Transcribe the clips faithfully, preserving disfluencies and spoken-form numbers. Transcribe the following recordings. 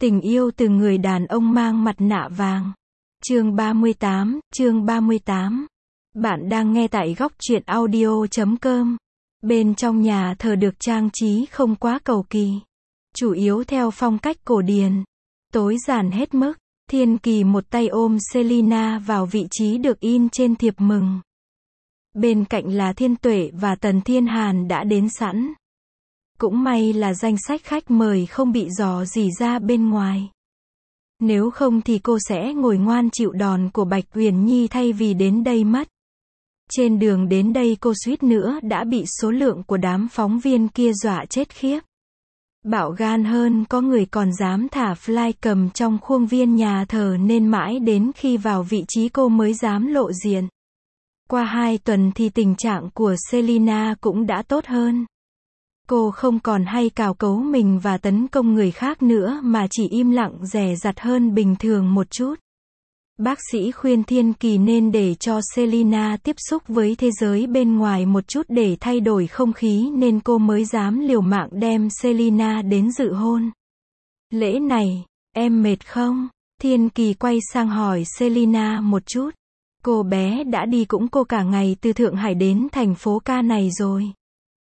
Tình yêu từ người đàn ông mang mặt nạ vàng. Chương ba mươi tám, chương ba mươi tám. Bạn đang nghe tại góc truyện audio chấm com. Bên trong nhà thờ được trang trí không quá cầu kỳ. Chủ yếu theo phong cách cổ điển. Tối giản hết mức. Thiên Kỳ một tay ôm Selina vào vị trí được in trên thiệp mừng. Bên cạnh là Thiên Tuệ và Tần Thiên Hàn đã đến sẵn. Cũng may là danh sách khách mời không bị dò dỉ ra bên ngoài. Nếu không thì cô sẽ ngồi ngoan chịu đòn của Bạch Uyển Nhi thay vì đến đây mất. Trên đường đến đây cô suýt nữa đã bị số lượng của đám phóng viên kia dọa chết khiếp. Bạo gan hơn có người còn dám thả fly cầm trong khuôn viên nhà thờ nên mãi đến khi vào vị trí cô mới dám lộ diện. Qua hai tuần thì tình trạng của Selina cũng đã tốt hơn. Cô không còn hay cào cấu mình và tấn công người khác nữa mà chỉ im lặng dè dặt hơn bình thường một chút. Bác sĩ khuyên Thiên Kỳ nên để cho Selina tiếp xúc với thế giới bên ngoài một chút để thay đổi không khí nên cô mới dám liều mạng đem Selina đến dự hôn. Lễ này, em mệt không? Thiên Kỳ quay sang hỏi Selina một chút. Cô bé đã đi cũng cô cả ngày từ Thượng Hải đến thành phố ca này rồi.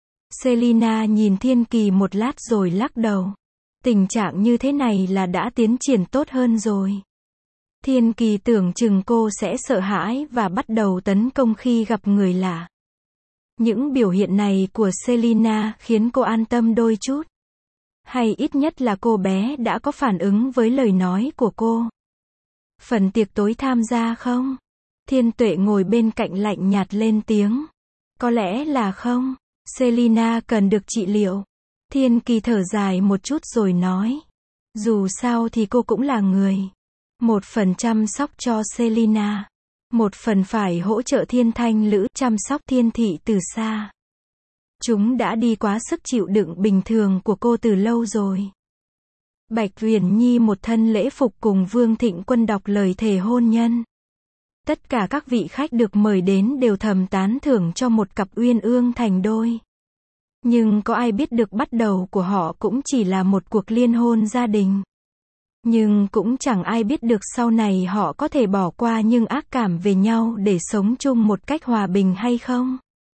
Selina nhìn Thiên Kỳ một lát rồi lắc đầu. Tình trạng như thế này là đã tiến triển tốt hơn rồi. Thiên Kỳ tưởng chừng cô sẽ sợ hãi và bắt đầu tấn công khi gặp người lạ. Những biểu hiện này của Selina khiến cô an tâm đôi chút. Hay ít nhất là cô bé đã có phản ứng với lời nói của cô. Phần tiệc tối tham gia không? Thiên Tuệ ngồi bên cạnh lạnh nhạt lên tiếng. Có lẽ là không. Selina cần được trị liệu. Thiên Kỳ thở dài một chút rồi nói. Dù sao thì cô cũng là người. Một phần chăm sóc cho Selina. Một phần phải hỗ trợ Thiên Thanh Lữ chăm sóc Thiên Thị từ xa. Chúng đã đi quá sức chịu đựng bình thường của cô từ lâu rồi. Bạch Uyển Nhi một thân lễ phục cùng Vương Thịnh Quân đọc lời thề hôn nhân. Tất cả các vị khách được mời đến đều thầm tán thưởng cho một cặp uyên ương thành đôi. Nhưng có ai biết được bắt đầu của họ cũng chỉ là một cuộc liên hôn gia đình. Nhưng cũng chẳng ai biết được sau này họ có thể bỏ qua những ác cảm về nhau để sống chung một cách hòa bình hay không.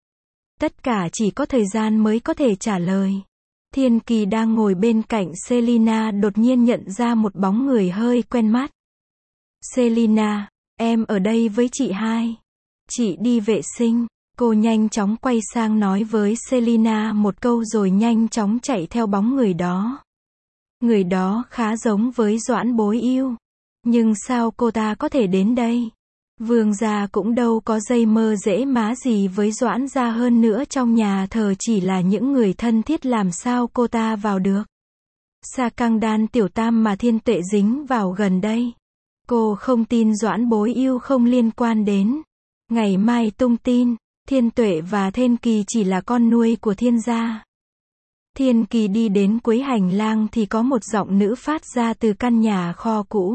Tất cả chỉ có thời gian mới có thể trả lời. Thiên Kỳ đang ngồi bên cạnh Selina đột nhiên nhận ra một bóng người hơi quen mắt. Selina, em ở đây với chị hai. Chị đi vệ sinh. Cô nhanh chóng quay sang nói với Selina một câu rồi nhanh chóng chạy theo bóng người đó. Người đó khá giống với Doãn Bối Yêu. Nhưng sao cô ta có thể đến đây? Vương gia cũng đâu có dây mơ dễ má gì với Doãn gia hơn nữa, trong nhà thờ chỉ là những người thân thiết, làm sao cô ta vào được? Sa Căng Đan tiểu tam mà Thiên Tuệ dính vào gần đây. Cô không tin Doãn Bối Yêu không liên quan đến. Ngày mai tung tin, Thiên Tuệ và Thiên Kỳ chỉ là con nuôi của Thiên gia. Thiên Kỳ đi đến cuối hành lang thì có một giọng nữ phát ra từ căn nhà kho cũ.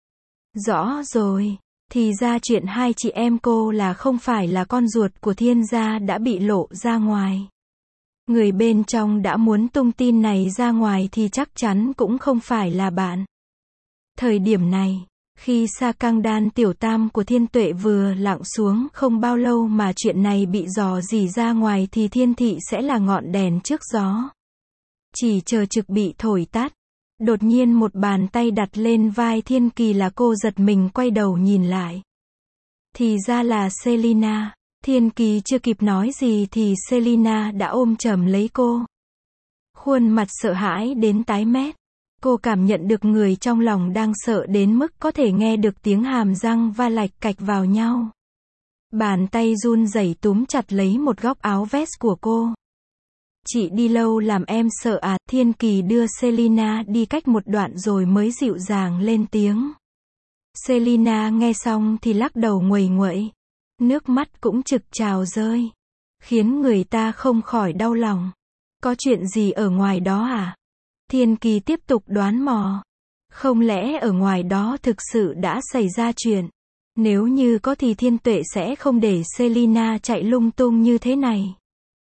Rõ rồi, thì ra chuyện hai chị em cô là không phải là con ruột của Thiên gia đã bị lộ ra ngoài. Người bên trong đã muốn tung tin này ra ngoài thì chắc chắn cũng không phải là bạn. Thời điểm này, khi Sa Căng Đan tiểu tam của Thiên Tuệ vừa lặng xuống không bao lâu mà chuyện này bị dò dỉ ra ngoài thì Thiên Thị sẽ là ngọn đèn trước gió. Chỉ chờ trực bị thổi tắt. Đột nhiên một bàn tay đặt lên vai Thiên Kỳ là cô giật mình quay đầu nhìn lại. Thì ra là Selina. Thiên Kỳ chưa kịp nói gì thì Selina đã ôm chầm lấy cô. Khuôn mặt sợ hãi đến tái mét. Cô cảm nhận được người trong lòng đang sợ đến mức có thể nghe được tiếng hàm răng va lạch cạch vào nhau. Bàn tay run rẩy túm chặt lấy một góc áo vest của cô. Chị đi lâu làm em sợ à? Thiên Kỳ đưa Selina đi cách một đoạn rồi mới dịu dàng lên tiếng. Selina nghe xong thì lắc đầu nguầy nguậy. Nước mắt cũng trực trào rơi. Khiến người ta không khỏi đau lòng. Có chuyện gì ở ngoài đó à? Thiên Kỳ tiếp tục đoán mò. Không lẽ ở ngoài đó thực sự đã xảy ra chuyện? Nếu như có thì Thiên Tuệ sẽ không để Selina chạy lung tung như thế này.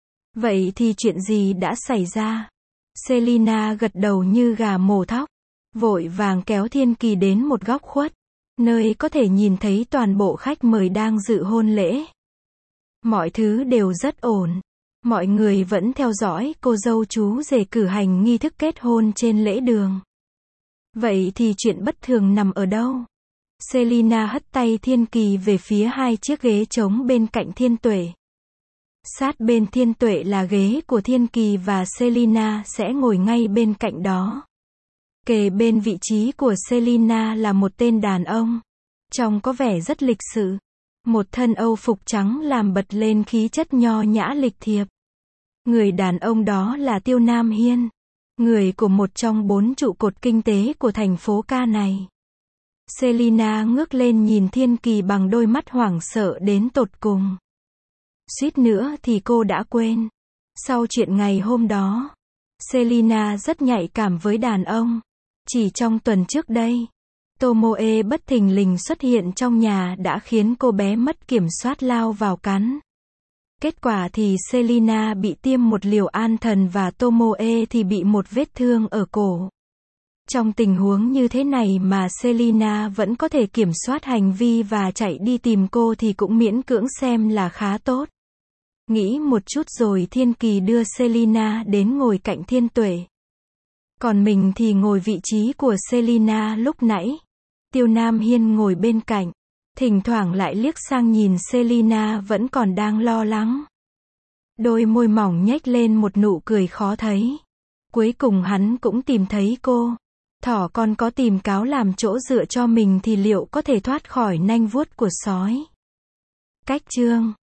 Vậy thì chuyện gì đã xảy ra? Selina gật đầu như gà mổ thóc. vội vàng kéo Thiên Kỳ đến một góc khuất, nơi có thể nhìn thấy toàn bộ khách mời đang dự hôn lễ. Mọi thứ đều rất ổn. Mọi người vẫn theo dõi cô dâu chú rể cử hành nghi thức kết hôn trên lễ đường. Vậy thì chuyện bất thường nằm ở đâu? Selina hất tay Thiên Kỳ về phía hai chiếc ghế trống bên cạnh Thiên Tuệ. Sát bên Thiên Tuệ là ghế của Thiên Kỳ và Selina sẽ ngồi ngay bên cạnh đó. Kề bên vị trí của Selina là một tên đàn ông. Trông có vẻ rất lịch sự. Một thân âu phục trắng làm bật lên khí chất nho nhã lịch thiệp. Người đàn ông đó là Tiêu Nam Hiên, người của một trong bốn trụ cột kinh tế của thành phố ca này. Selina ngước lên nhìn Thiên Kỳ bằng đôi mắt hoảng sợ đến tột cùng. Suýt nữa thì cô đã quên. Sau chuyện ngày hôm đó, Selina rất nhạy cảm với đàn ông. Chỉ trong tuần trước đây, Tomoe bất thình lình xuất hiện trong nhà đã khiến cô bé mất kiểm soát lao vào cắn. Kết quả thì Selina bị tiêm một liều an thần và Tomoe thì bị một vết thương ở cổ. Trong tình huống như thế này mà Selina vẫn có thể kiểm soát hành vi và chạy đi tìm cô thì cũng miễn cưỡng xem là khá tốt. Nghĩ một chút rồi Thiên Kỳ đưa Selina đến ngồi cạnh Thiên Tuệ. Còn mình thì ngồi vị trí của Selina lúc nãy. Tiêu Nam Hiên ngồi bên cạnh, thỉnh thoảng lại liếc sang nhìn Selina vẫn còn đang lo lắng. Đôi môi mỏng nhếch lên một nụ cười khó thấy. Cuối cùng hắn cũng tìm thấy cô. Thỏ con có tìm cáo làm chỗ dựa cho mình thì liệu có thể thoát khỏi nanh vuốt của sói? Cách chương